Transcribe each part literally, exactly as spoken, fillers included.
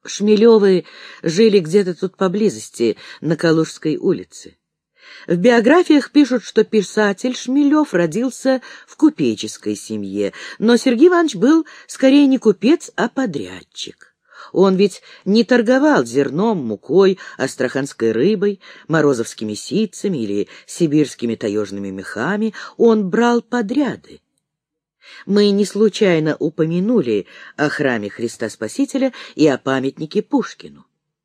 Шмелевы жили где-то тут поблизости, на Калужской улице. В биографиях пишут, что писатель Шмелев родился в купеческой семье, но Сергей Иванович был скорее не купец, а подрядчик. Он ведь не торговал зерном, мукой, астраханской рыбой, морозовскими ситцами или сибирскими таежными мехами, он брал подряды. Мы не случайно упомянули о храме Христа Спасителя и о памятнике Пушкину.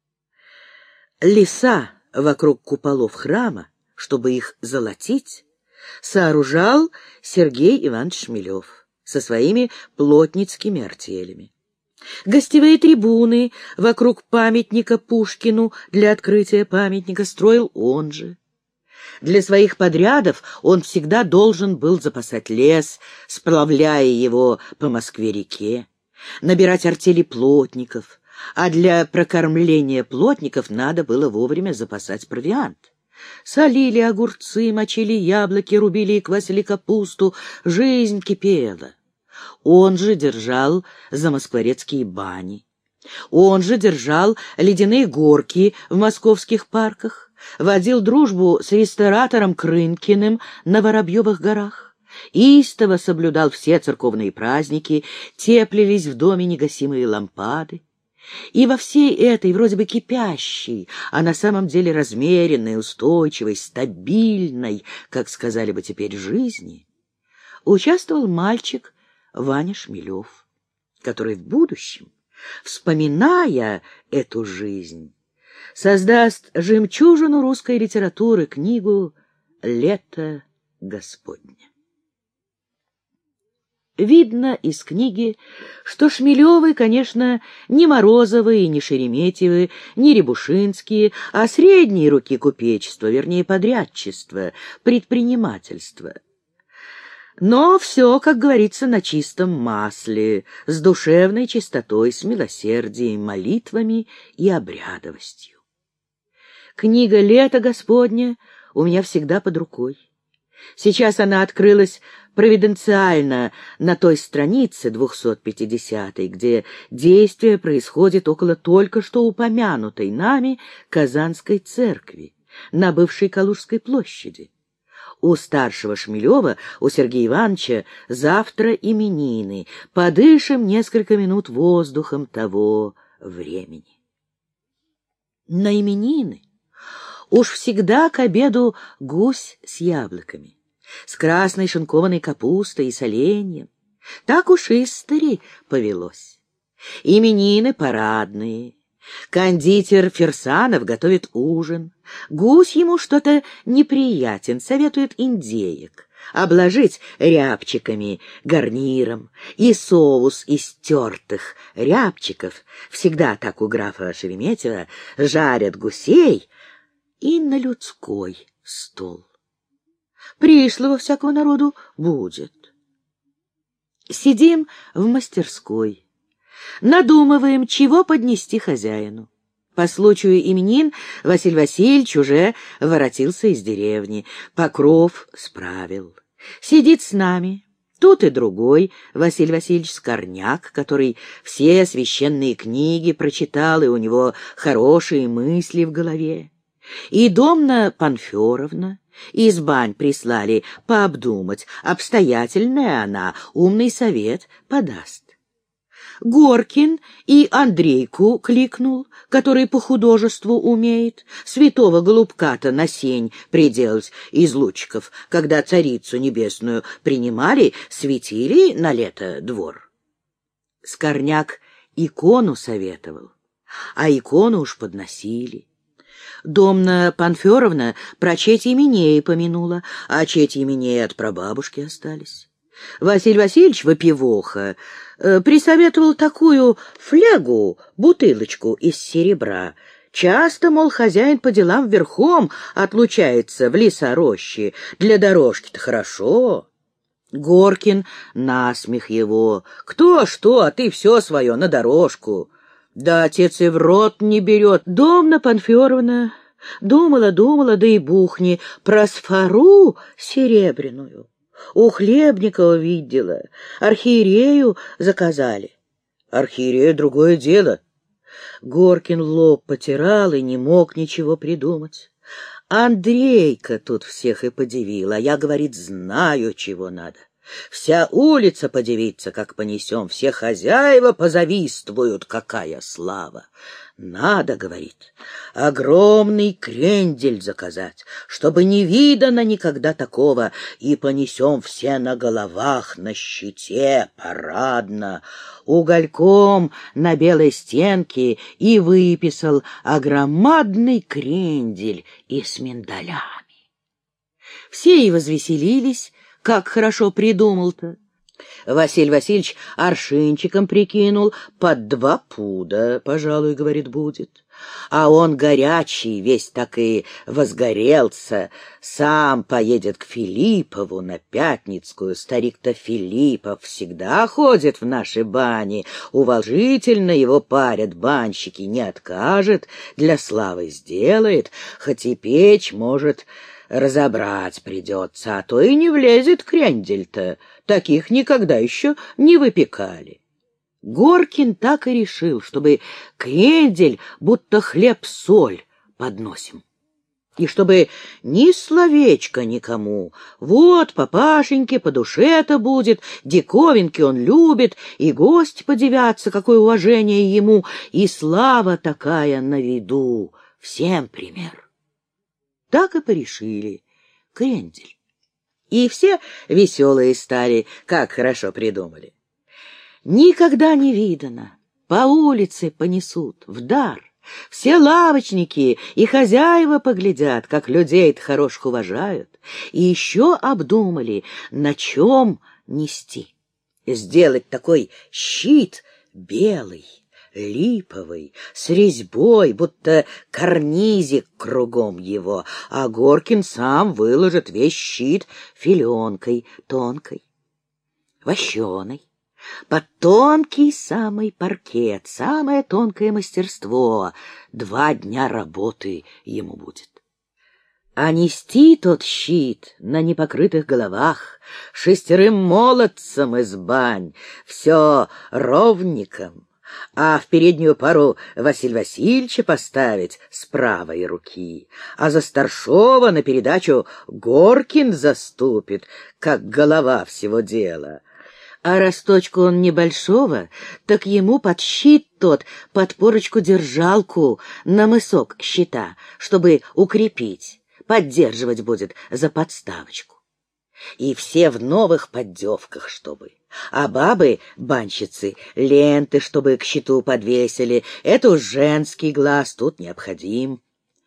Леса вокруг куполов храма, чтобы их золотить, сооружал Сергей Иванович Шмелев со своими плотницкими артелями. Гостевые трибуны вокруг памятника Пушкину для открытия памятника строил он же. Для своих подрядов он всегда должен был запасать лес, сплавляя его по Москве-реке, набирать артели плотников, а для прокормления плотников надо было вовремя запасать провиант. Солили огурцы, мочили яблоки, рубили и квасили капусту, жизнь кипела. Он же держал замоскворецкие бани. Он же держал ледяные горки в московских парках, водил дружбу с ресторатором Крынкиным на Воробьевых горах, истово соблюдал все церковные праздники, теплились в доме негасимые лампады. И во всей этой вроде бы кипящей, а на самом деле размеренной, устойчивой, стабильной, как сказали бы теперь, жизни, участвовал мальчик Ваня Шмелев, который в будущем, вспоминая эту жизнь, создаст жемчужину русской литературы, книгу «Лето Господне». Видно из книги, что Шмелевы, конечно, не Морозовы и не Шереметьевы, не Рябушинские, а средней руки купечества, вернее, подрядчества, предпринимательства. Но все, как говорится, на чистом масле, с душевной чистотой, с милосердием, молитвами и обрядовостью. Книга «Лето Господне» у меня всегда под рукой. Сейчас она открылась провиденциально на той странице двухсот пятидесятой, где действие происходит около только что упомянутой нами Казанской церкви на бывшей Калужской площади. У старшего Шмелева, у Сергея Ивановича, завтра именины. Подышим несколько минут воздухом того времени. На именины уж всегда к обеду гусь с яблоками, с красной шинкованной капустой и соленьем. Так уж истори повелось. Именины парадные. Кондитер Фирсанов готовит ужин. Гусь ему что-то неприятен, советует индеек обложить рябчиками гарниром, и соус из тертых рябчиков, всегда так у графа Шереметьева, жарят гусей и на людской стол. Пришлого всякого народу будет. Сидим в мастерской, надумываем, чего поднести хозяину. По случаю именин Василий Васильевич уже воротился из деревни, покров справил. Сидит с нами. Тут и другой Василий Васильевич Скорняк, который все священные книги прочитал, и у него хорошие мысли в голове. И Домна Панферовна из бань прислали пообдумать, обстоятельная она, умный совет подаст. Горкин и Андрейку кликнул, который по художеству умеет, святого голубка-то на сень приделать из лучиков, когда царицу небесную принимали, светили на лето двор. Скорняк икону советовал, а икону уж подносили. Домна Панферовна про четь именей помянула, а четь именей от прабабушки остались. Василий Васильевич Вопивоха э, присоветовал такую флягу, бутылочку из серебра. Часто, мол, хозяин по делам верхом отлучается в леса-рощи. Для дорожки-то хорошо. Горкин насмех его. Кто что, а ты все свое на дорожку. Да отец и в рот не берет. Домна Панферовна думала, думала, да и бухни про сфору серебряную. У Хлебникова видела, архиерею заказали. Архиерею другое дело. Горкин лоб потирал и не мог ничего придумать. Андрейка тут всех и подивил, а я, говорит, знаю, чего надо. Вся улица подивится, как понесем, все хозяева позавистывают, какая слава. Надо, говорит, огромный крендель заказать, чтобы не видано никогда такого, и понесем все на головах, на щите, парадно. Угольком на белой стенке и выписал огромадный крендель и с миндалями. Все и возвеселились, как хорошо придумал-то. Василий Васильевич аршинчиком прикинул, под два пуда, пожалуй, говорит, будет. А он горячий, весь так и возгорелся, сам поедет к Филиппову на Пятницкую. Старик-то Филиппов всегда ходит в наши бани, уважительно его парят банщики, не откажет, для славы сделает, хоть и печь, может, разобрать придется, а то и не влезет крендель-то, таких никогда еще не выпекали. Горкин так и решил, чтобы крендель будто хлеб-соль подносим. И чтобы ни словечко никому. Вот папашеньке по душе-то будет, диковинки он любит, и гости подивятся, какое уважение ему, и слава такая на виду, всем пример. Так и порешили. Крендель. И все веселые стали, как хорошо придумали. Никогда не видано. По улице понесут в дар. Все лавочники и хозяева поглядят, как людей-то хороших уважают. И еще обдумали, на чем нести. Сделать такой щит белый, липовый, с резьбой, будто карнизик кругом его, а Горкин сам выложит весь щит филенкой тонкой, вощеной, под тонкий самый паркет, самое тонкое мастерство. Два дня работы ему будет. А нести тот щит на непокрытых головах шестерым молодцам из бань, все ровником, а в переднюю пару Василия Васильевича поставить с правой руки, а за старшего на передачу Горкин заступит, как голова всего дела. А росточку он небольшого, так ему под щит тот, под порочку-держалку на мысок щита, чтобы укрепить, поддерживать будет за подставочку. И все в новых поддевках, чтобы. А бабы, банщицы, ленты, чтобы к щиту подвесили. Это уж женский глаз, тут необходим.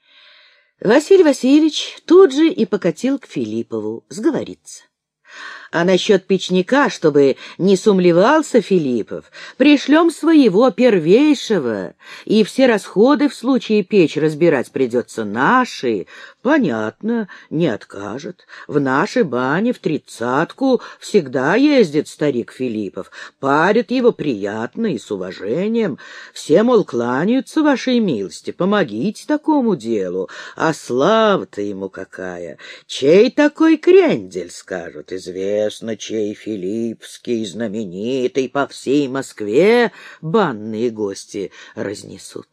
Василий Васильевич тут же и покатил к Филиппову сговориться. А насчет печника, чтобы не сумлевался Филиппов, пришлем своего первейшего, и все расходы в случае печь разбирать придется наши. Понятно, не откажет. В нашей бане в тридцатку всегда ездит старик Филиппов, парит его приятно и с уважением. Все, мол, кланяются вашей милости, помогите такому делу. А слава-то ему какая! Чей такой крендель, скажут, известно, чей филиппский, знаменитый, по всей Москве банные гости разнесут.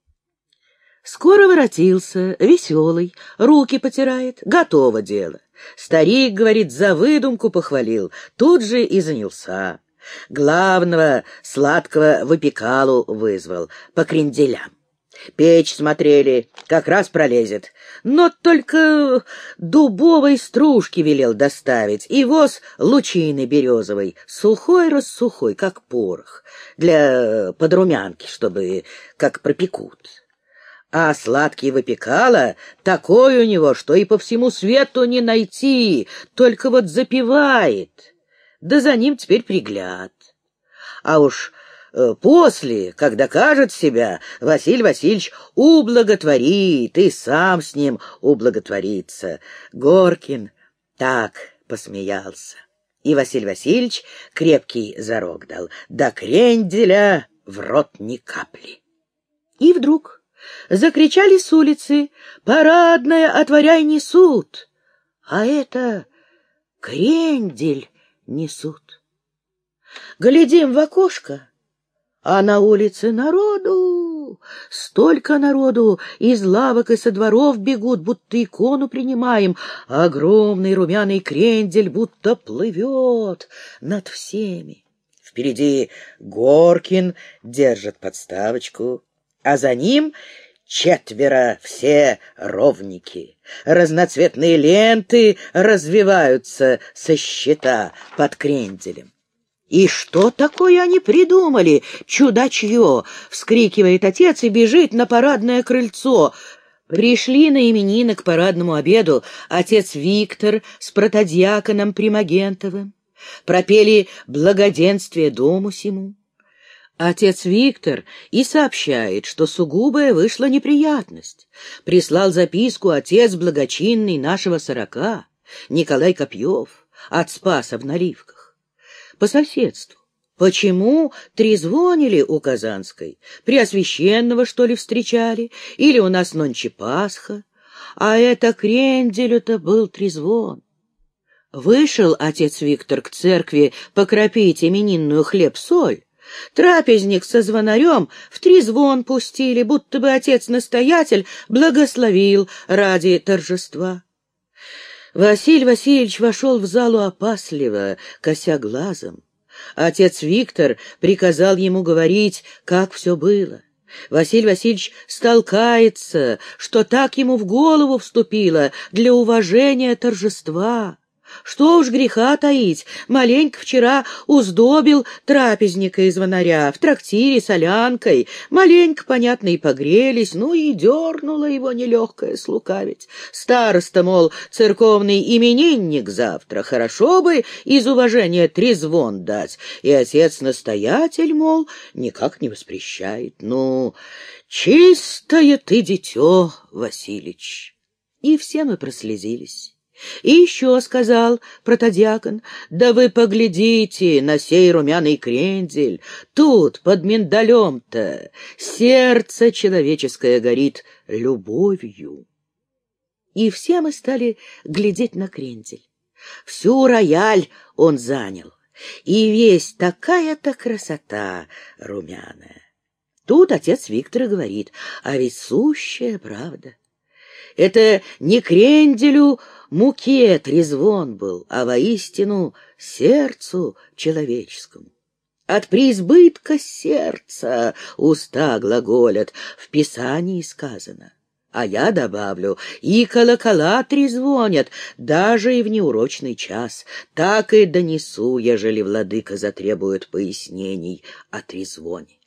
Скоро воротился, веселый, руки потирает, готово дело. Старик, говорит, за выдумку похвалил, тут же и занялся. Главного сладкого выпекалу вызвал по кренделям. Печь смотрели, как раз пролезет, но только дубовой стружки велел доставить и воз лучины березовой, сухой-рассухой, как порох, для подрумянки, чтобы как пропекут. А сладкий выпекало такой у него, что и по всему свету не найти, только вот запивает, да за ним теперь пригляд. А уж после, когда кажет себя, Василий Васильевич ублаготворит и сам с ним ублаготворится. Горкин так посмеялся. И Василий Васильевич крепкий зарок дал, до кренделя в рот ни капли. И вдруг закричали с улицы: «Парадная, отворяй, несут!» А это крендель несут. Глядим в окошко, а на улице народу Фу, столько народу из лавок и со дворов бегут, будто икону принимаем, а огромный румяный крендель будто плывет над всеми. Впереди Горкин держит подставочку, а за ним четверо, все ровники. Разноцветные ленты развиваются со щита под кренделем. «И что такое они придумали, чудачье?» — вскрикивает отец и бежит на парадное крыльцо. Пришли на именины к парадному обеду отец Виктор с протодиаконом Примагентовым. Пропели благоденствие дому сему. Отец Виктор и сообщает, что сугубая вышла неприятность. Прислал записку отец благочинный нашего сорока, Николай Копьев, от Спаса в Наливках. По соседству. Почему трезвонили у Казанской? Преосвященного, что ли, встречали? Или у нас нонче Пасха? А это кренделю-то был трезвон. Вышел отец Виктор к церкви покропить именинную хлеб-соль. Трапезник со звонарем в трезвон пустили, будто бы отец-настоятель благословил ради торжества. Василий Васильевич вошел в залу опасливо, кося глазом. Отец Виктор приказал ему говорить, как все было. Василий Васильевич стал каяться, что так ему в голову вступило для уважения торжества. Что уж греха таить, маленько вчера уздобил трапезника и звонаря в трактире солянкой, маленько, понятно, и погрелись, ну и дернуло его нелегкое слукавить. Староста, мол, церковный именинник завтра, хорошо бы из уважения трезвон дать, и отец-настоятель, мол, никак не воспрещает. Ну, чистое ты дитё, Василич. И все мы прослезились. И еще сказал протодиакон: да вы поглядите на сей румяный крендель, тут под миндалем-то сердце человеческое горит любовью. И все мы стали глядеть на крендель. Всю рояль он занял, и весь такая-то красота румяная. Тут отец Виктор и говорит: а ведь сущая правда. Это не кренделю муке трезвон был, а воистину сердцу человеческому. От преизбытка сердца уста глаголят, в Писании сказано. А я добавлю, и колокола трезвонят, даже и в неурочный час. Так и донесу, ежели владыка затребует пояснений о трезвоне.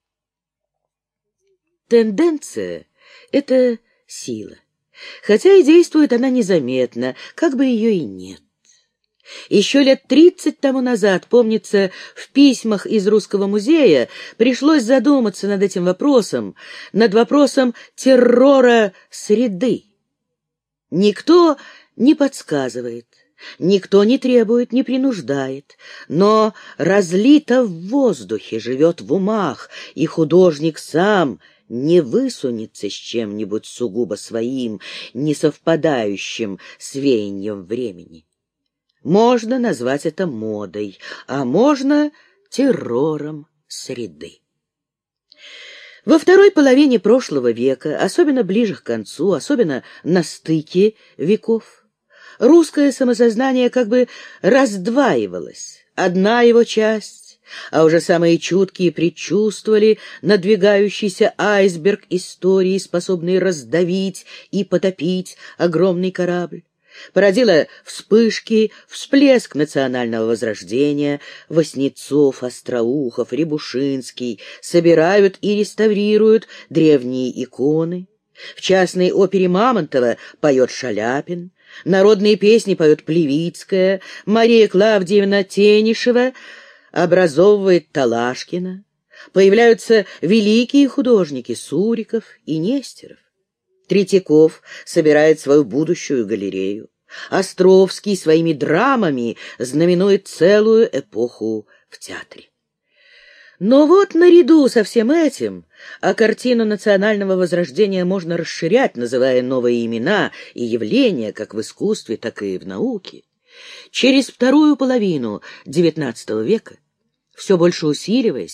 Тенденция — это сила. Хотя и действует она незаметно, как бы ее и нет. Еще лет тридцать тому назад, помнится, в письмах из Русского музея пришлось задуматься над этим вопросом, над вопросом террора среды. Никто не подсказывает, никто не требует, не принуждает, но разлито в воздухе, живет в умах, и художник сам не высунется с чем-нибудь сугубо своим, не совпадающим с веянием времени. Можно назвать это модой, а можно террором среды. Во второй половине прошлого века, особенно ближе к концу, особенно на стыке веков, русское самосознание как бы раздваивалось. Одна его часть, а уже самые чуткие предчувствовали надвигающийся айсберг истории, способный раздавить и потопить огромный корабль. Породила вспышки, всплеск национального возрождения. Васнецов, Остроухов, Рябушинский собирают и реставрируют древние иконы. В частной опере Мамонтова поет Шаляпин, народные песни поет Плевицкая, Мария Клавдиевна Тенишева образовывает Талашкина. Появляются великие художники Суриков и Нестеров. Третьяков собирает свою будущую галерею. Островский своими драмами знаменует целую эпоху в театре. Но вот наряду со всем этим, а картину национального возрождения можно расширять, называя новые имена и явления как в искусстве, так и в науке. Через вторую половину девятнадцатого века, все больше усиливаясь,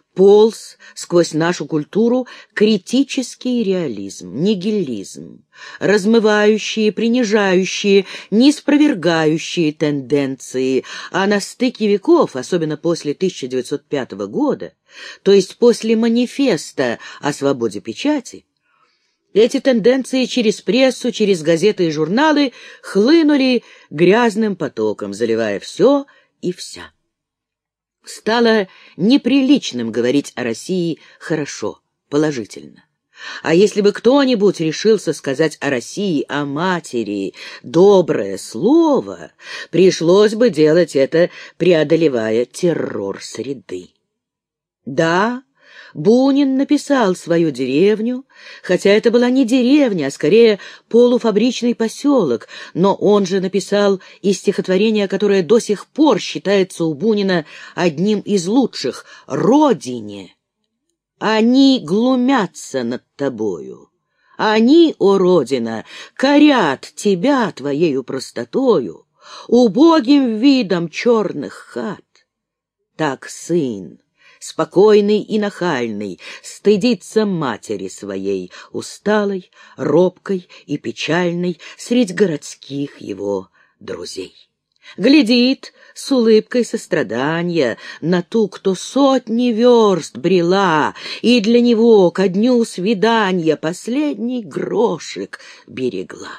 полз сквозь нашу культуру критический реализм, нигилизм, размывающие, принижающие, ниспровергающие тенденции, а на стыке веков, особенно после тысяча девятьсот пятого года, то есть после манифеста о свободе печати, эти тенденции через прессу, через газеты и журналы хлынули грязным потоком, заливая все и вся. Стало неприличным говорить о России хорошо, положительно. А если бы кто-нибудь решился сказать о России, о матери, доброе слово, пришлось бы делать это, преодолевая террор среды. Да, Бунин написал свою деревню, хотя это была не деревня, а скорее полуфабричный поселок, но он же написал и стихотворение, которое до сих пор считается у Бунина одним из лучших — «Родине». Они глумятся над тобою. Они, о Родина, корят тебя твоею простотою, убогим видом черных хат. Так сын, спокойный и нахальный, стыдится матери своей, усталой, робкой и печальной средь городских его друзей. Глядит с улыбкой сострадания на ту, кто сотни верст брела, и для него ко дню свидания последний грошек берегла.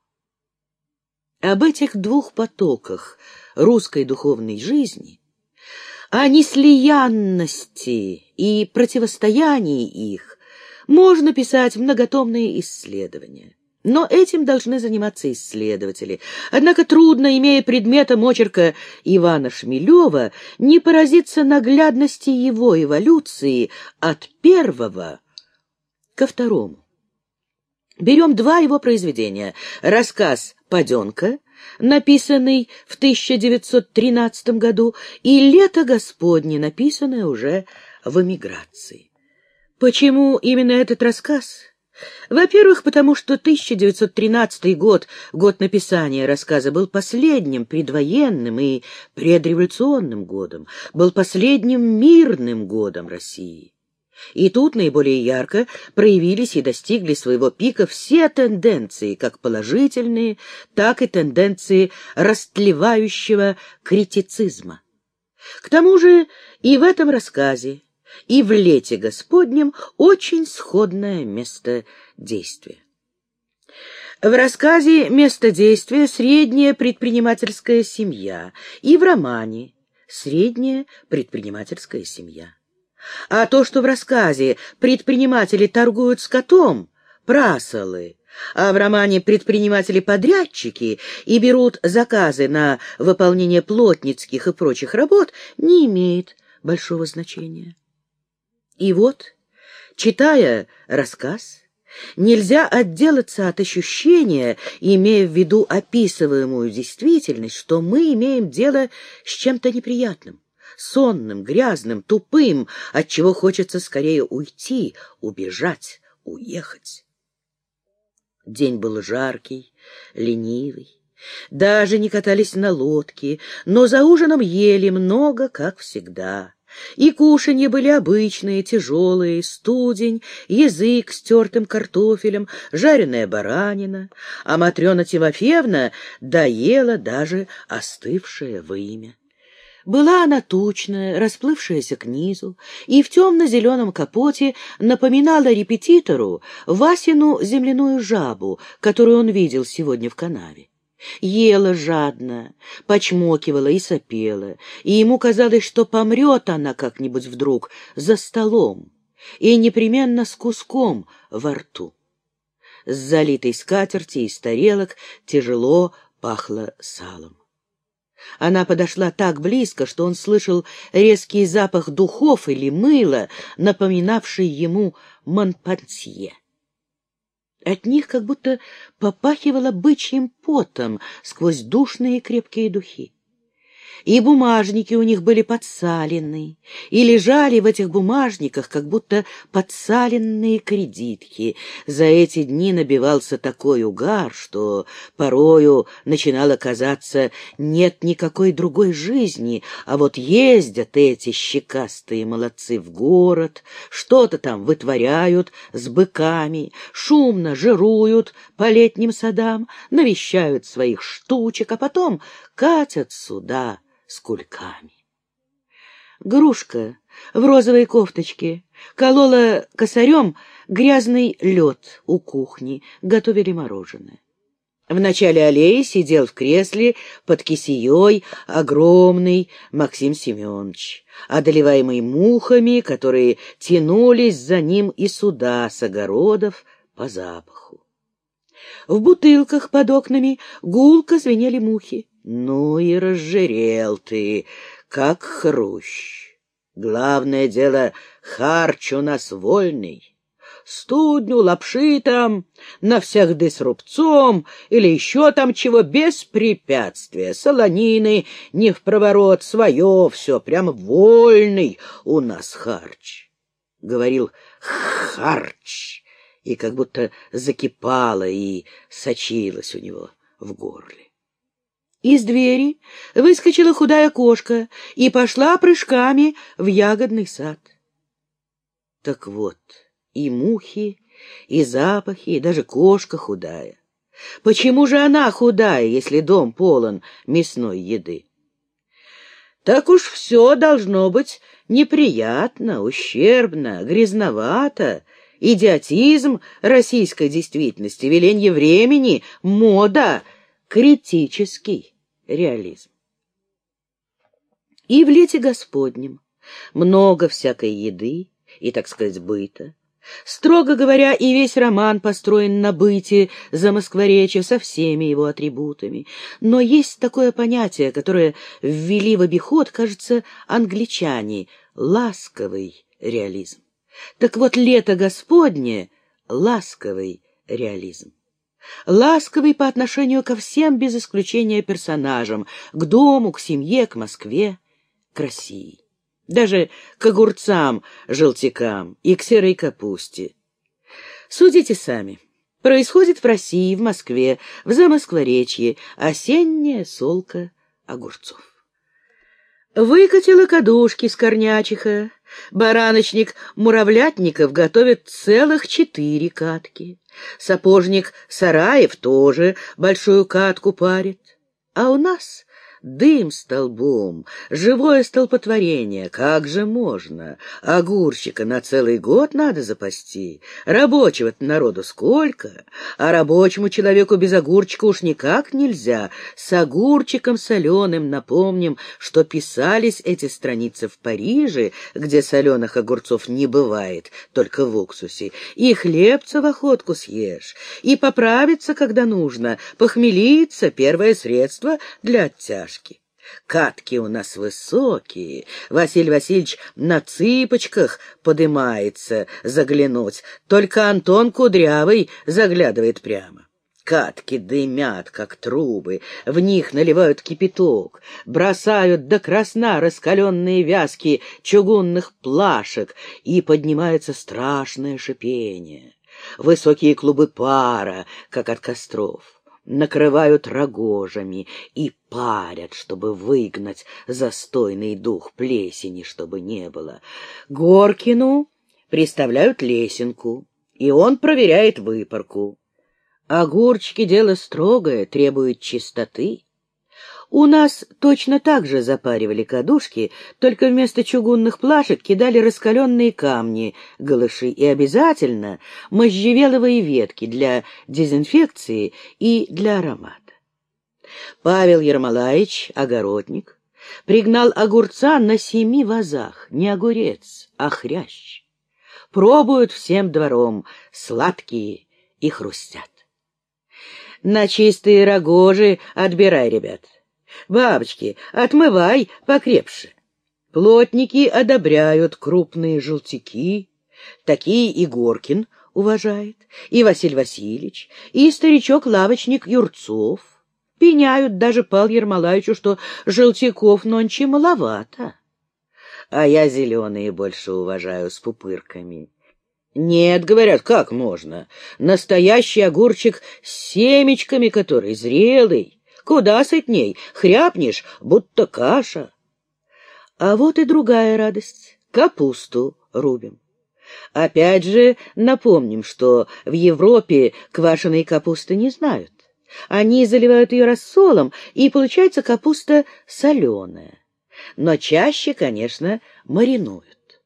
Об этих двух потоках русской духовной жизни, о неслиянности и противостоянии их можно писать многотомные исследования. Но этим должны заниматься исследователи. Однако трудно, имея предметом очерка Ивана Шмелева, не поразиться наглядности его эволюции от первого ко второму. Берем два его произведения. Рассказ «Паденка», написанный в тысяча девятьсот тринадцатом году, и «Лето Господне», написанное уже в эмиграции. Почему именно этот рассказ? Во-первых, потому что тысяча девятьсот тринадцатый год, год написания рассказа, был последним предвоенным и предреволюционным годом, был последним мирным годом России. И тут наиболее ярко проявились и достигли своего пика все тенденции, как положительные, так и тенденции растлевающего критицизма. К тому же и в этом рассказе, и в «Лете Господнем» очень сходное место действия. В рассказе место действия — средняя предпринимательская семья, и в романе — средняя предпринимательская семья. А то, что в рассказе предприниматели торгуют скотом, прасолы, а в романе предприниматели-подрядчики и берут заказы на выполнение плотницких и прочих работ, не имеет большого значения. И вот, читая рассказ, нельзя отделаться от ощущения, имея в виду описываемую действительность, что мы имеем дело с чем-то неприятным, сонным, грязным, тупым, от чего хочется скорее уйти, убежать, уехать. День был жаркий, ленивый. Даже не катались на лодке, но за ужином ели много, как всегда. И кушанья были обычные, тяжелые: студень, язык с тертым картофелем, жареная баранина, а Матрена Тимофеевна доела даже остывшее вымя. Была она тучная, расплывшаяся к низу, и в темно-зеленом капоте напоминала репетитору Васину земляную жабу, которую он видел сегодня в канаве. Ела жадно, почмокивала и сопела, и ему казалось, что помрет она как-нибудь вдруг за столом и непременно с куском во рту. С залитой скатерти из тарелок тяжело пахло салом. Она подошла так близко, что он слышал резкий запах духов или мыла, напоминавший ему монпансье. От них как будто попахивало бычьим потом сквозь душные крепкие духи. И бумажники у них были подсаленные, и лежали в этих бумажниках как будто подсаленные кредитки. За эти дни набивался такой угар, что порою начинало казаться, нет никакой другой жизни, а вот ездят эти щекастые молодцы в город, что-то там вытворяют с быками, шумно жируют по летним садам, навещают своих штучек, а потом катят сюда с кульками. Грушка в розовой кофточке колола косарем грязный лед у кухни, готовили мороженое. В начале аллеи сидел в кресле под кисеей огромный Максим Семенович, одолеваемый мухами, которые тянулись за ним и сюда с огородов по запаху. В бутылках под окнами гулко звенели мухи. Ну и разжирел ты, как хрущ. Главное дело, харч у нас вольный. Студню, лапши там, навсягды с рубцом или еще там чего, без препятствия. Солонины не впроворот, свое все, прямо вольный у нас харч. Говорил харч, и как будто закипало и сочилось у него в горле. Из двери выскочила худая кошка и пошла прыжками в ягодный сад. Так вот, и мухи, и запахи, и даже кошка худая. Почему же она худая, если дом полон мясной еды? Так уж все должно быть неприятно, ущербно, грязновато. Идиотизм российской действительности, веленье времени, мода, критический реализм. И в лете Господнем много всякой еды и, так сказать, быта. Строго говоря, и весь роман построен на быте замоскворечья со всеми его атрибутами. Но есть такое понятие, которое ввели в обиход, кажется, англичане — ласковый реализм. Так вот, лето Господне — ласковый реализм. Ласковый по отношению ко всем, без исключения персонажам, к дому, к семье, к Москве, к России. Даже к огурцам, желтикам и к серой капусте. Судите сами. Происходит в России, в Москве, в Замоскворечье осенняя солка огурцов. Выкатила кадушки с корнячиха. Бараночник Муравлятников готовит целых четыре катки. Сапожник Сараев тоже большую катку парит. А у нас дым столбом, живое столпотворение. Как же можно? Огурчика на целый год надо запасти. Рабочего-то народу сколько? А рабочему человеку без огурчика уж никак нельзя. С огурчиком соленым, напомним, что писались эти страницы в Париже, где соленых огурцов не бывает, только в уксусе. И хлебца в охотку съешь, и поправиться, когда нужно, похмелиться — первое средство для оттяжки. Катки у нас высокие. Василий Васильевич на цыпочках подымается заглянуть. Только Антон Кудрявый заглядывает прямо. Катки дымят, как трубы, в них наливают кипяток, бросают до красна раскаленные вязки чугунных плашек, и поднимается страшное шипение. Высокие клубы пара, как от костров. Накрывают рогожами и парят, чтобы выгнать застойный дух плесени, чтобы не было. Горкину приставляют лесенку, и он проверяет выпарку. Огурчики — дело строгое, требует чистоты. У нас точно так же запаривали кадушки, только вместо чугунных плашек кидали раскаленные камни, галыши и обязательно можжевеловые ветки для дезинфекции и для аромата. Павел Ермолаевич, огородник, пригнал огурца на семи вазах, не огурец, а хрящ. Пробуют всем двором, сладкие и хрустят. На чистые рогожи отбирай, ребят. Бабочки, отмывай покрепше. Плотники одобряют крупные желтики. Такие и Горкин уважает, и Василий Васильевич, и старичок-лавочник Юрцов. Пеняют даже Пал Ермолаевичу, что желтяков нонче маловато. А я зеленые больше уважаю с пупырками. Нет, говорят, как можно? Настоящий огурчик с семечками, который зрелый. Куда сытней, хряпнешь, будто каша. А вот и другая радость. Капусту рубим. Опять же напомним, что в Европе квашеной капусты не знают. Они заливают ее рассолом, и получается капуста соленая. Но чаще, конечно, маринуют.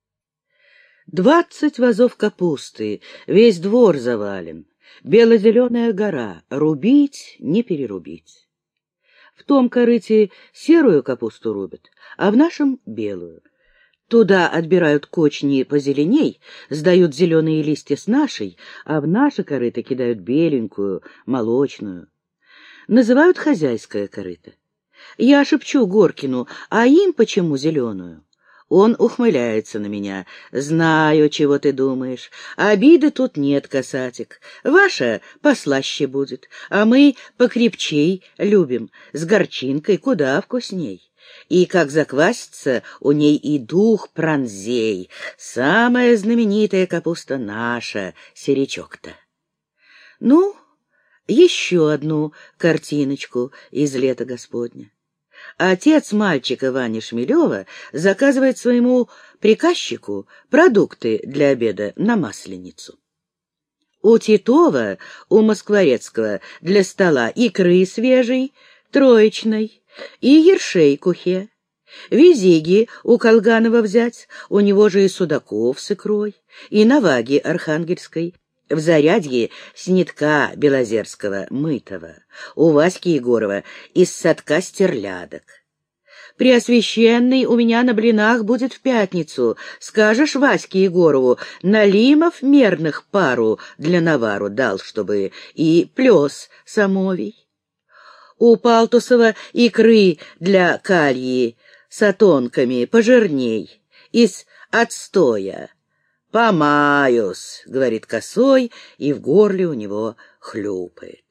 Двадцать вазов капусты, весь двор завален, бело-зеленая гора, рубить, не перерубить. В том корыте серую капусту рубят, а в нашем — белую. Туда отбирают кочни позеленей, сдают зеленые листья с нашей, а в наше корыто кидают беленькую, молочную. Называют хозяйское корыто. Я шепчу Горкину, а им почему зеленую? Он ухмыляется на меня. Знаю, чего ты думаешь. Обиды тут нет, касатик. Ваша послаще будет, а мы покрепчей любим, с горчинкой куда вкусней. И как заквасится, у ней и дух пронзей. Самая знаменитая капуста наша, серечок-то. Ну, еще одну картиночку из лета Господня. Отец мальчика Вани Шмелева заказывает своему приказчику продукты для обеда на Масленицу. У Титова, у Москворецкого для стола икры свежей, троечной, и ершей кухе. Визиги у Колганова взять, у него же и Судаков с икрой, и наваги архангельской, в Зарядье снитка белозерского мытого, у Васьки Егорова из садка стерлядок. Преосвященный у меня на блинах будет в пятницу. Скажешь Ваське Егорову, налимов мерных пару для навару дал, чтобы и плес самовий. У Палтусова икры для кальи с отонками пожирней, из отстоя. «Помаюсь», — говорит косой, и в горле у него хлюпает.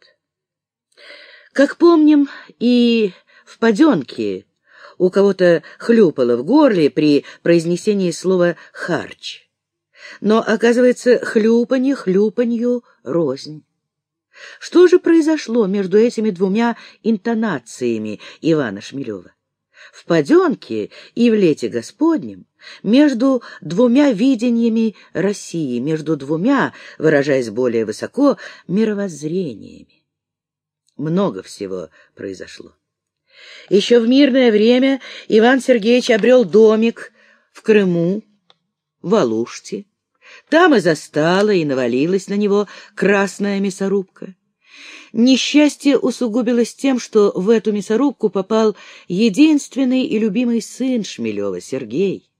Как помним, и в паденке у кого-то хлюпало в горле при произнесении слова «харч». Но, оказывается, хлюпанье хлюпанью рознь. Что же произошло между этими двумя интонациями Ивана Шмелева? В паденке и в лете Господнем между двумя видениями России, между двумя, выражаясь более высоко, мировоззрениями. Много всего произошло. Еще в мирное время Иван Сергеевич обрел домик в Крыму, в Алуште. Там и застала, и навалилась на него красная мясорубка. Несчастье усугубилось тем, что в эту мясорубку попал единственный и любимый сын Шмелева, Сергей.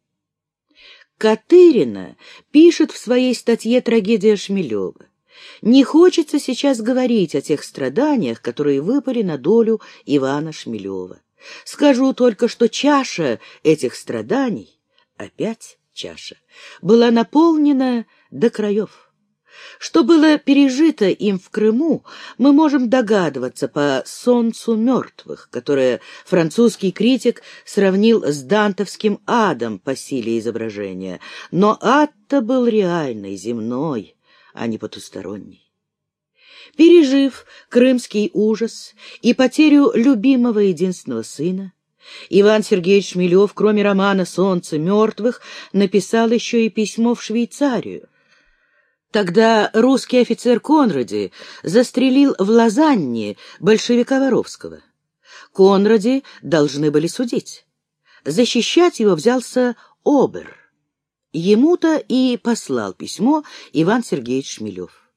Катырина пишет в своей статье «Трагедия Шмелева». Не хочется сейчас говорить о тех страданиях, которые выпали на долю Ивана Шмелева. Скажу только, что чаша этих страданий, опять чаша, была наполнена до краев. Что было пережито им в Крыму, мы можем догадываться по «Солнцу мертвых», которое французский критик сравнил с дантовским адом по силе изображения. Но ад-то был реальный, земной, а не потусторонний. Пережив крымский ужас и потерю любимого единственного сына, Иван Сергеевич Шмелев, кроме романа «Солнце мертвых», написал еще и письмо в Швейцарию. Тогда русский офицер Конради застрелил в Лозанне большевика Воровского. Конради должны были судить. Защищать его взялся Обер. Ему-то и послал письмо Иван Сергеевич Шмелев.